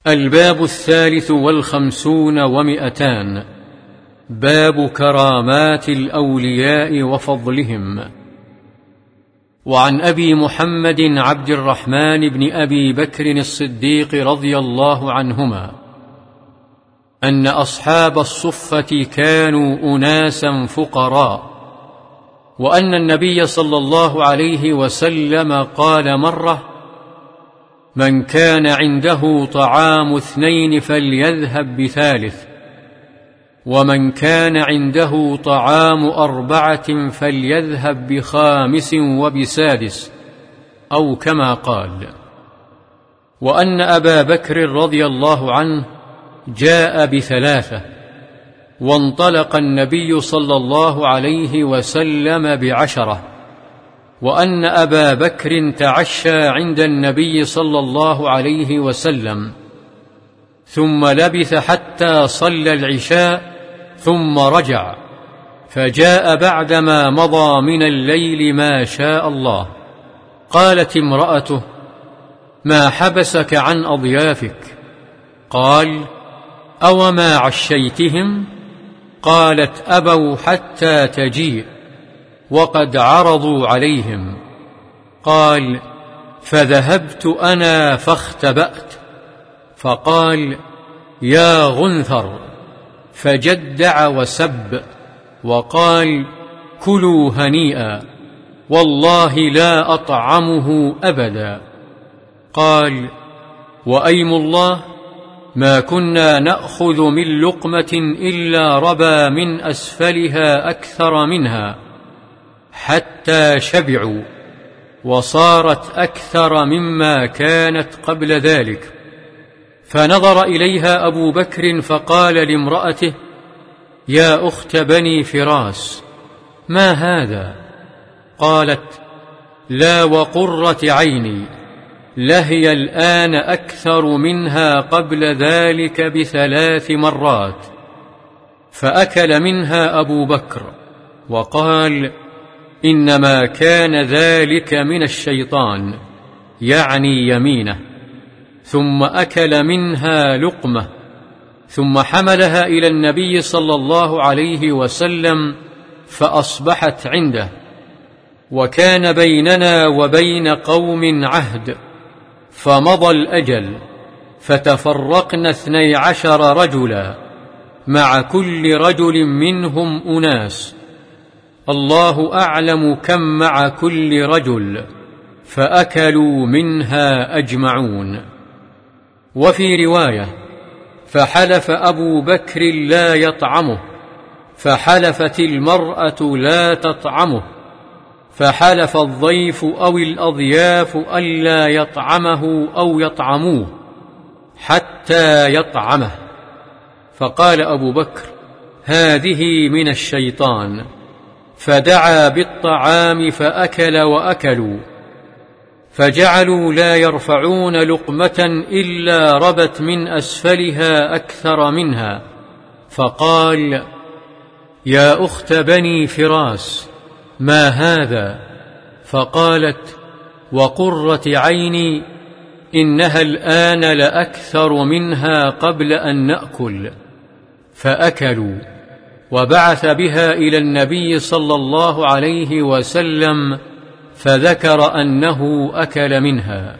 الباب 53 و200. باب كرامات الأولياء وفضلهم. وعن أبي محمد عبد الرحمن بن أبي بكر الصديق رضي الله عنهما أن أصحاب الصفة كانوا أناسا فقراء، وأن النبي صلى الله عليه وسلم قال مرة: من كان عنده طعام 2 فليذهب ب3، ومن كان عنده طعام 4 فليذهب ب5 وب6، أو كما قال. وأن أبا بكر رضي الله عنه جاء ب3، وانطلق النبي صلى الله عليه وسلم ب10، وأن أبا بكر تعشى عند النبي صلى الله عليه وسلم، ثم لبث حتى صلى العشاء ثم رجع، فجاء بعدما مضى من الليل ما شاء الله. قالت امرأته: ما حبسك عن أضيافك؟ قال: أوما عشيتهم؟ قالت: أبوا حتى تجيء، وقد عرضوا عليهم. قال: فذهبت أنا فاختبأت، فقال: يا غنثر، فجدع وسب، وقال: كلوا هنيئا، والله لا أطعمه أبدا. قال: وأيم الله ما كنا نأخذ من لقمة إلا ربى من أسفلها أكثر منها، حتى شبعوا، وصارت أكثر مما كانت قبل ذلك. فنظر إليها أبو بكر فقال لامرأته: يا أخت بني فراس، ما هذا؟ قالت: لا وقرة عيني، لهي الآن أكثر منها قبل ذلك ب3 مرات. فأكل منها أبو بكر وقال: إنما كان ذلك من الشيطان، يعني يمينه. ثم أكل منها لقمة، ثم حملها إلى النبي صلى الله عليه وسلم فأصبحت عنده. وكان بيننا وبين قوم عهد، فمضى الأجل، فتفرقنا 12 رجلا، مع كل رجل منهم أناس، الله أعلم كم مع كل رجل، فأكلوا منها أجمعون. وفي رواية: فحلف أبو بكر لا يطعمه، فحلفت المرأة لا تطعمه، فحلف الضيف أو الأضياف ألا يطعمه أو يطعموه حتى يطعمه. فقال أبو بكر: هذه من الشيطان، فدعا بالطعام فأكل وأكلوا، فجعلوا لا يرفعون لقمة إلا ربت من أسفلها أكثر منها. فقال: يا أخت بني فراس، ما هذا؟ فقالت: وقرة عيني، إنها الآن لأكثر منها قبل أن نأكل. فأكلوا، وبعث بها إلى النبي صلى الله عليه وسلم، فذكر أنه أكل منها.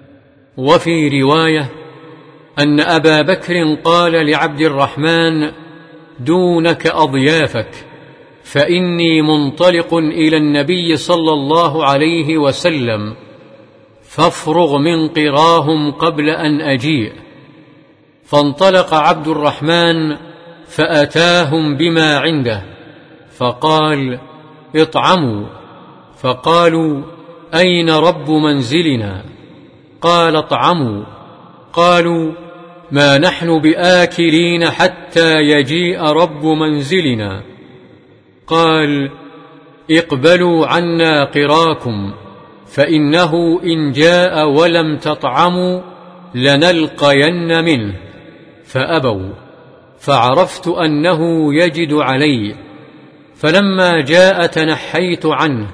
وفي رواية أن أبا بكر قال لعبد الرحمن: دونك أضيافك، فإني منطلق إلى النبي صلى الله عليه وسلم، فافرغ من قراهم قبل أن أجيء. فانطلق عبد الرحمن فأتاهم بما عنده، فقال: اطعموا. فقالوا: أين رب منزلنا؟ قال: اطعموا. قالوا: ما نحن بآكلين حتى يجيء رب منزلنا. قال: اقبلوا عنا قراكم، فإنه إن جاء ولم تطعموا لنلقين منه. فأبوا، فعرفت أنه يجد علي، فلما جاء تنحيت عنه،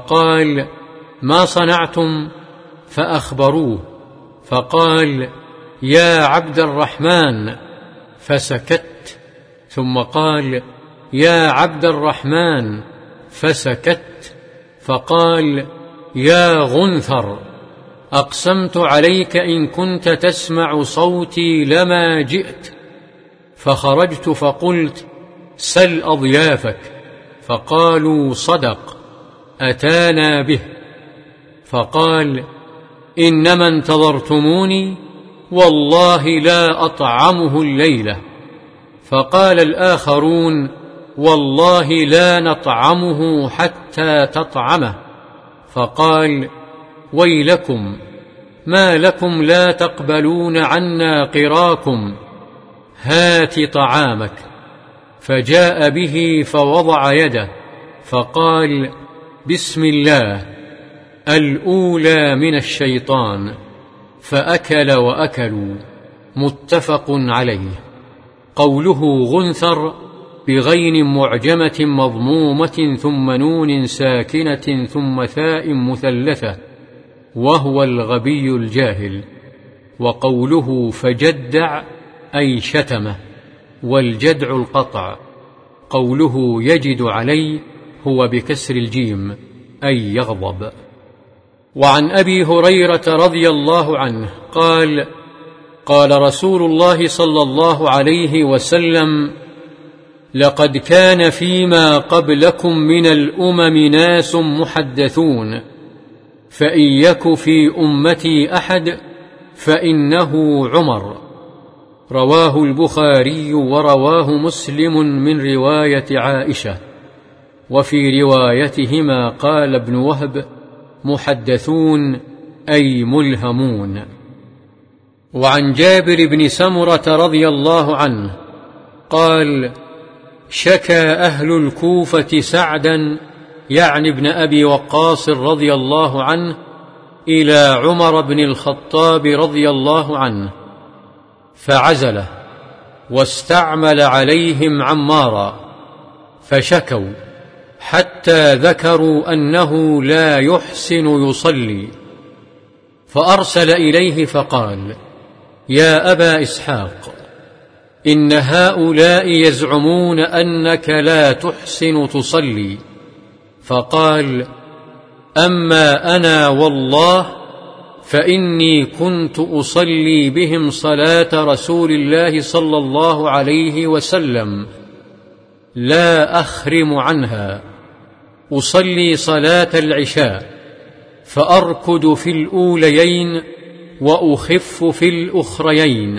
فقال: ما صنعتم؟ فأخبروه، فقال: يا عبد الرحمن، فسكت، ثم قال: يا عبد الرحمن، فسكت، فقال: يا غنثر، أقسمت عليك إن كنت تسمع صوتي لما جئت. فخرجت فقلت: سل أضيافك. فقالوا: صدق، أتانا به. فقال: إنما انتظرتموني، والله لا أطعمه الليلة. فقال الآخرون: والله لا نطعمه حتى تطعمه. فقال: ويلكم، ما لكم لا تقبلون عنا قراكم؟ هات طعامك. فجاء به فوضع يده، فقال: بسم الله، الأولى من الشيطان. فأكل وأكلوا. متفق عليه. قوله غنثر بغين معجمة مضمومة ثم نون ساكنة ثم ثاء مثلثة، وهو الغبي الجاهل. وقوله فجدع أي شتمه، والجدع القطع. قوله يجد علي هو بكسر الجيم أي يغضب. وعن أبي هريرة رضي الله عنه قال: قال رسول الله صلى الله عليه وسلم: لقد كان فيما قبلكم من الأمم ناس محدثون، فإن يك في أمتي أحد فإنه عمر. رواه البخاري ورواه مسلم من رواية عائشة. وفي روايتهما قال ابن وهب: محدثون أي ملهمون. وعن جابر بن سمرة رضي الله عنه قال: شكى أهل الكوفة سعدا، يعني ابن أبي وقاص رضي الله عنه، إلى عمر بن الخطاب رضي الله عنه، فعزله واستعمل عليهم عمارا، فشكوا حتى ذكروا أنه لا يحسن يصلي، فأرسل إليه فقال: يا أبا إسحاق، إن هؤلاء يزعمون أنك لا تحسن تصلي. فقال: أما أنا والله فإني كنت أصلي بهم صلاة رسول الله صلى الله عليه وسلم، لا أخرم عنها، أصلي صلاة العشاء فأركض في الأوليين وأخف في الأخريين.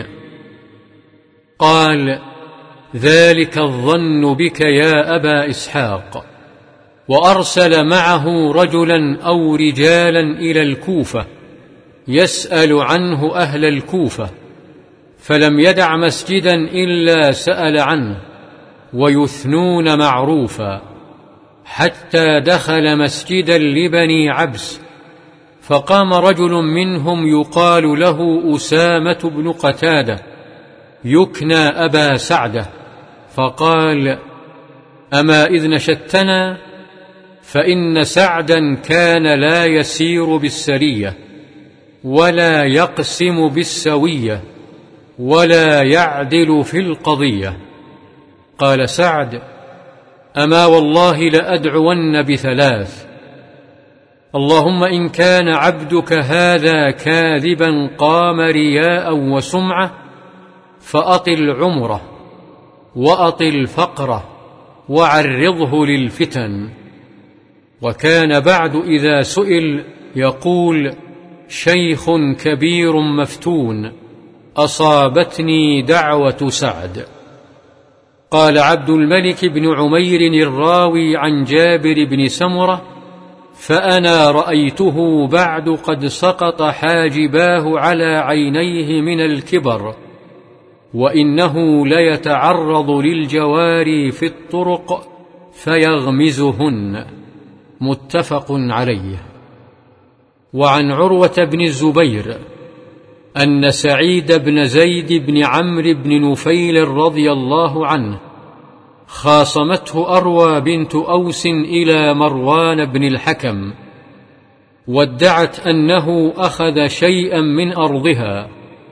قال: ذلك الظن بك يا أبا إسحاق. وأرسل معه رجلا أو رجالا إلى الكوفة يسأل عنه أهل الكوفة، فلم يدع مسجدا إلا سأل عنه، ويثنون معروفا، حتى دخل مسجدا لبني عبس، فقام رجل منهم يقال له أسامة بن قتادة يكنى أبا سعدة، فقال: أما إذ نشدتنا؟ فإن سعدا كان لا يسير بالسرية، ولا يقسم بالسوية، ولا يعدل في القضية. قال سعد: أما والله لأدعون بثلاث: اللهم إن كان عبدك هذا كاذبا قام رياء وسمعة، فأطل عمره وأطل فقره وعرضه للفتن. وكان بعد إذا سئل يقول: شيخ كبير مفتون، أصابتني دعوة سعد. قال عبد الملك بن عمير الراوي عن جابر بن سمرة: فأنا رأيته بعد قد سقط حاجباه على عينيه من الكبر، وإنه ليتعرض للجواري في الطرق فيغمزهن. متفق عليه. وعن عروة بن الزبير أن سعيد بن زيد بن عمرو بن نفيل رضي الله عنه خاصمته أروى بنت أوس إلى مروان بن الحكم، وادعت أنه أخذ شيئا من أرضها،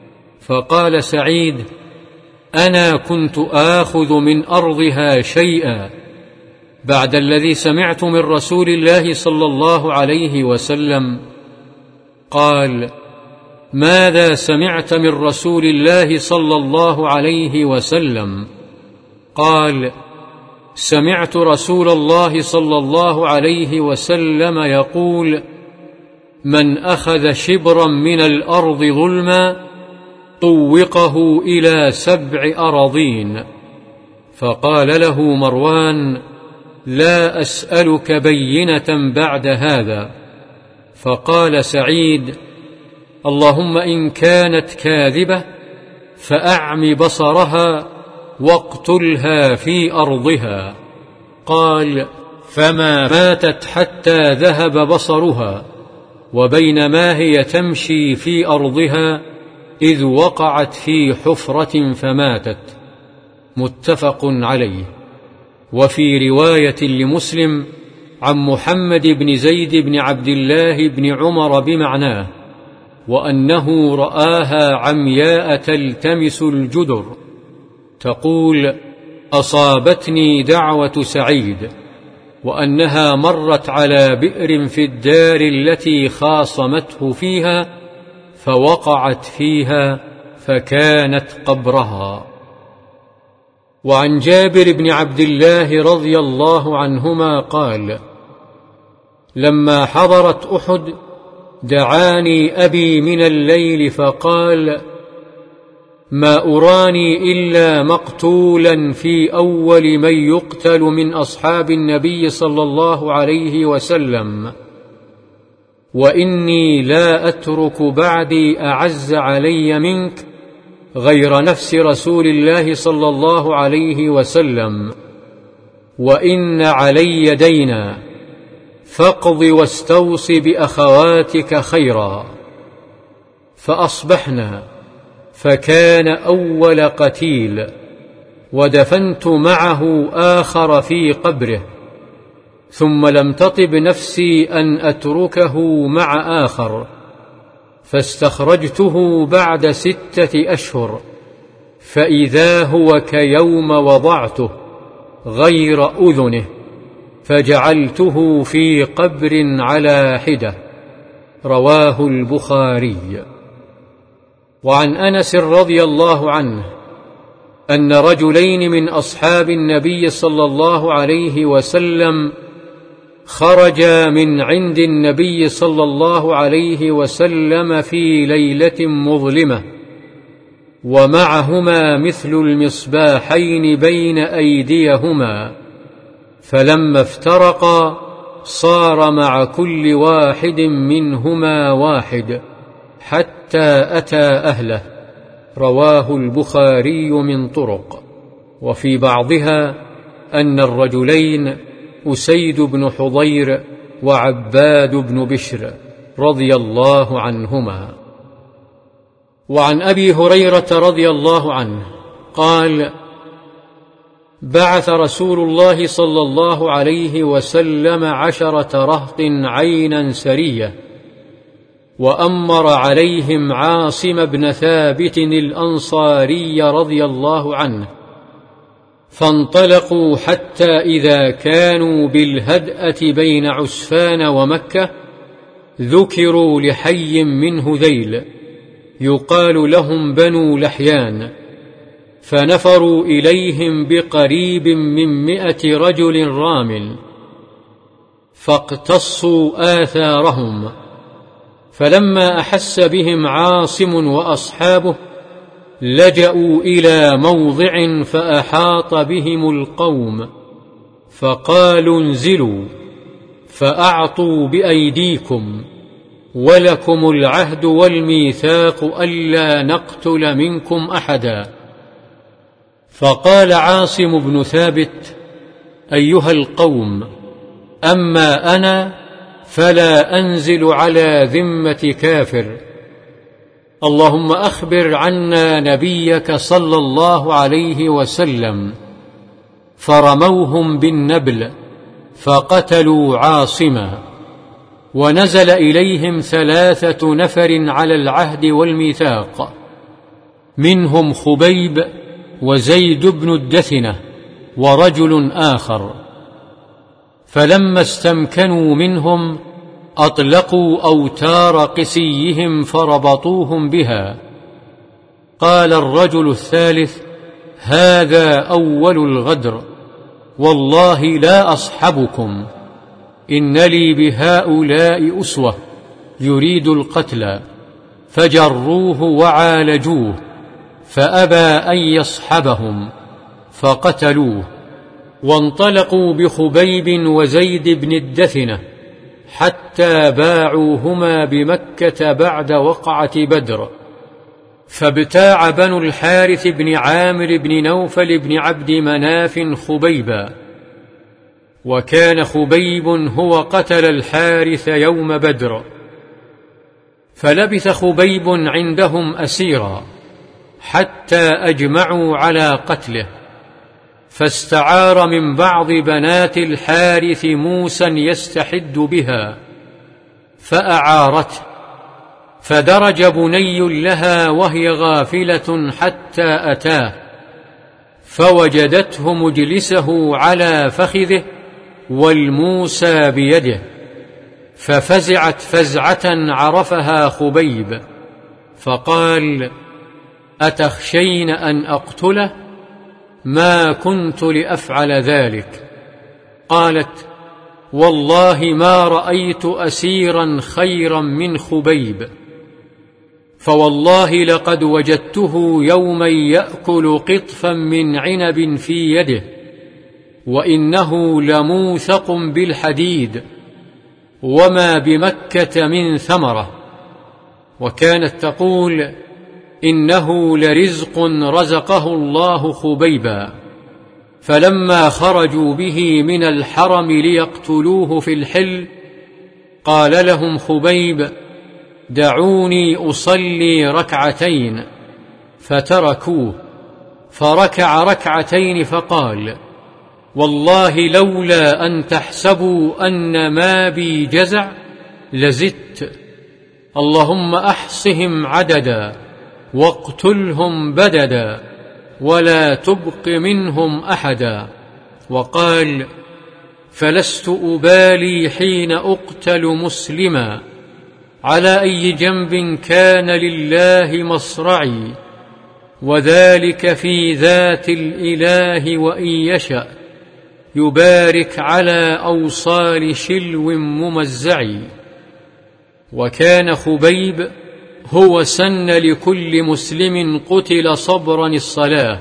فقال سعيد: أنا كنت آخذ من أرضها شيئا بعد الذي سمعت من رسول الله صلى الله عليه وسلم. قال: ماذا سمعت من رسول الله صلى الله عليه وسلم؟ قال: سمعت رسول الله صلى الله عليه وسلم يقول: من أخذ شبرا من الأرض ظلما طوقه إلى 7 أراضين. فقال له مروان: لا أسألك بينة بعد هذا. فقال سعيد: اللهم إن كانت كاذبة فأعم بصرها واقتلها في أرضها. قال: فما ماتت حتى ذهب بصرها، وبينما هي تمشي في أرضها إذ وقعت في حفرة فماتت. متفق عليه. وفي رواية لمسلم عن محمد بن زيد بن عبد الله بن عمر بمعناه، وأنه رآها عمياء تلتمس الجدر تقول: أصابتني دعوة سعيد، وأنها مرت على بئر في الدار التي خاصمته فيها فوقعت فيها فكانت قبرها. وعن جابر بن عبد الله رضي الله عنهما قال: لما حضرت أحد دعاني أبي من الليل فقال: ما أراني إلا مقتولا في أول من يقتل من أصحاب النبي صلى الله عليه وسلم، وإني لا أترك بعدي أعز علي منك غير نفس رسول الله صلى الله عليه وسلم، وإن علي دينا فاقض واستوص بأخواتك خيرا. فأصبحنا فكان أول قتيل، ودفنت معه آخر في قبره، ثم لم تطب نفسي أن أتركه مع آخر، فاستخرجته بعد 6 أشهر فإذا هو كيوم وضعته غير أذنه، فجعلته في قبر على حدة. رواه البخاري. وعن أنس رضي الله عنه أن رجلين من أصحاب النبي صلى الله عليه وسلم خرجا من عند النبي صلى الله عليه وسلم في ليلة مظلمة، ومعهما مثل المصباحين بين أيديهما، فلما افترقا صار مع كل واحد منهما واحد حتى أتى أهله. رواه البخاري من طرق. وفي بعضها أن الرجلين أسيد بن حضير وعباد بن بشر رضي الله عنهما. وعن أبي هريرة رضي الله عنه قال: بعث رسول الله صلى الله عليه وسلم 10 رهط عينا سرية، وأمر عليهم عاصم بن ثابت الأنصاري رضي الله عنه، فانطلقوا حتى إذا كانوا بالهدأة بين عسفان ومكة ذكروا لحي من هذيل يقال لهم بنو لحيان، فنفروا إليهم بقريب من 100 رجل رامل، فاقتصوا آثارهم، فلما أحس بهم عاصم وأصحابه لجأوا إلى موضع فأحاط بهم القوم، فقالوا انزلوا فأعطوا بأيديكم، ولكم العهد والميثاق ألا نقتل منكم أحدا. فقال عاصم بن ثابت: أيها القوم، أما أنا فلا أنزل على ذمة كافر، اللهم أخبر عنا نبيك صلى الله عليه وسلم. فرموهم بالنبل فقتلوا عاصما، ونزل إليهم 3 نفر على العهد والميثاق، منهم خبيب وزيد بن الدثنة ورجل آخر. فلما استمكنوا منهم أطلقوا أوتار قسيهم فربطوهم بها. قال الرجل الثالث: هذا أول الغدر، والله لا أصحبكم، إن لي بهؤلاء أسوة، يريد القتل. فجروه وعالجوه، فأبى أن يصحبهم فقتلوه. وانطلقوا بخبيب وزيد بن الدثنة حتى باعوهما بمكة بعد وقعة بدر. فابتاع بنو الحارث بن عامر بن نوفل بن عبد مناف خبيبا، وكان خبيب هو قتل الحارث يوم بدر. فلبث خبيب عندهم أسيرا حتى أجمعوا على قتله، فاستعار من بعض بنات الحارث موسى يستحد بها فأعارته، فدرج بني لها وهي غافلة حتى أتاه، فوجدته مجلسه على فخذه والموسى بيده، ففزعت فزعة عرفها خبيب، فقال: أتخشين أن أقتله؟ ما كنت لأفعل ذلك. قالت: والله ما رأيت أسيرا خيرا من خبيب، فوالله لقد وجدته يوما يأكل قطفا من عنب في يده، وإنه لموثق بالحديد، وما بمكة من ثمرة. وكانت تقول: إنه لرزق رزقه الله خبيبا. فلما خرجوا به من الحرم ليقتلوه في الحل، قال لهم خبيب: دعوني أصلي ركعتين. فتركوه، فركع ركعتين، فقال: والله لولا أن تحسبوا أن ما بي جزع لزدت، اللهم أحصهم عددا واقتلهم بددا ولا تبق منهم أحدا. وقال: فلست أبالي حين أقتل مسلما، على أي جنب كان لله مصرعي، وذلك في ذات الإله، وإن يشأ يبارك على أوصال شلو ممزع. وكان خبيب هو سن لكل مسلم قتل صبرا الصلاة.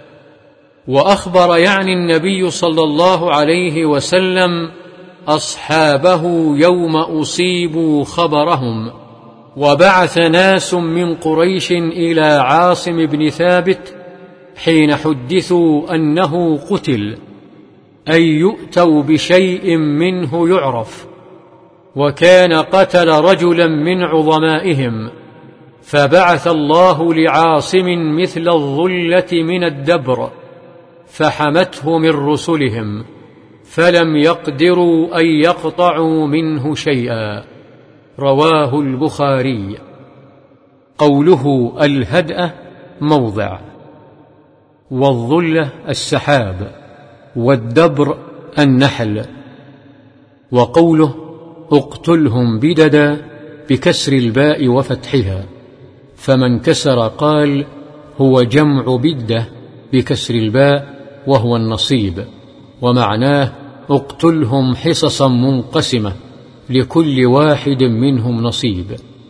وأخبر يعني النبي صلى الله عليه وسلم أصحابه يوم أصيبوا خبرهم. وبعث ناس من قريش إلى عاصم بن ثابت حين حدثوا أنه قتل، أن يؤتوا بشيء منه يعرف. وكان قتل رجلا من عظمائهم، فبعث الله لعاصم مثل الظلة من الدبر، فحمته من رسلهم، فلم يقدروا أن يقطعوا منه شيئا. رواه البخاري. قوله الهدأة موضع، والظلة السحاب، والدبر النحل. وقوله اقتلهم بددا بكسر الباء وفتحها، فمن كسر قال هو جمع بدة بكسر الباء وهو النصيب، ومعناه اقتلهم حصصا منقسمة لكل واحد منهم نصيب.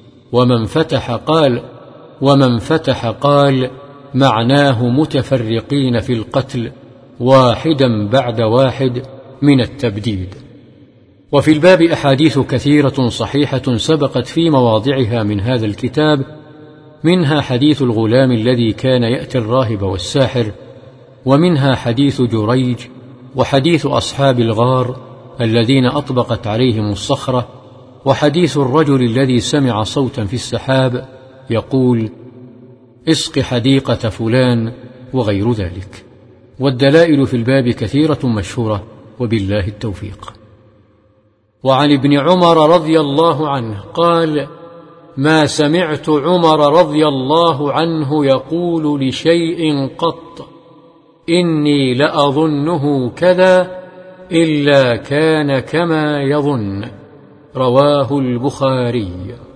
ومن فتح قال معناه متفرقين في القتل واحدا بعد واحد من التبديد. وفي الباب أحاديث كثيرة صحيحة سبقت في مواضعها من هذا الكتاب، منها حديث الغلام الذي كان يأتي الراهب والساحر، ومنها حديث جريج، وحديث أصحاب الغار الذين أطبقت عليهم الصخرة، وحديث الرجل الذي سمع صوتا في السحاب يقول اسق حديقة فلان، وغير ذلك. والدلائل في الباب كثيرة مشهورة، وبالله التوفيق. وعن ابن عمر رضي الله عنه قال: ما سمعت عمر رضي الله عنه يقول لشيء قط إني لأظنه كذا إلا كان كما يظن. رواه البخاري.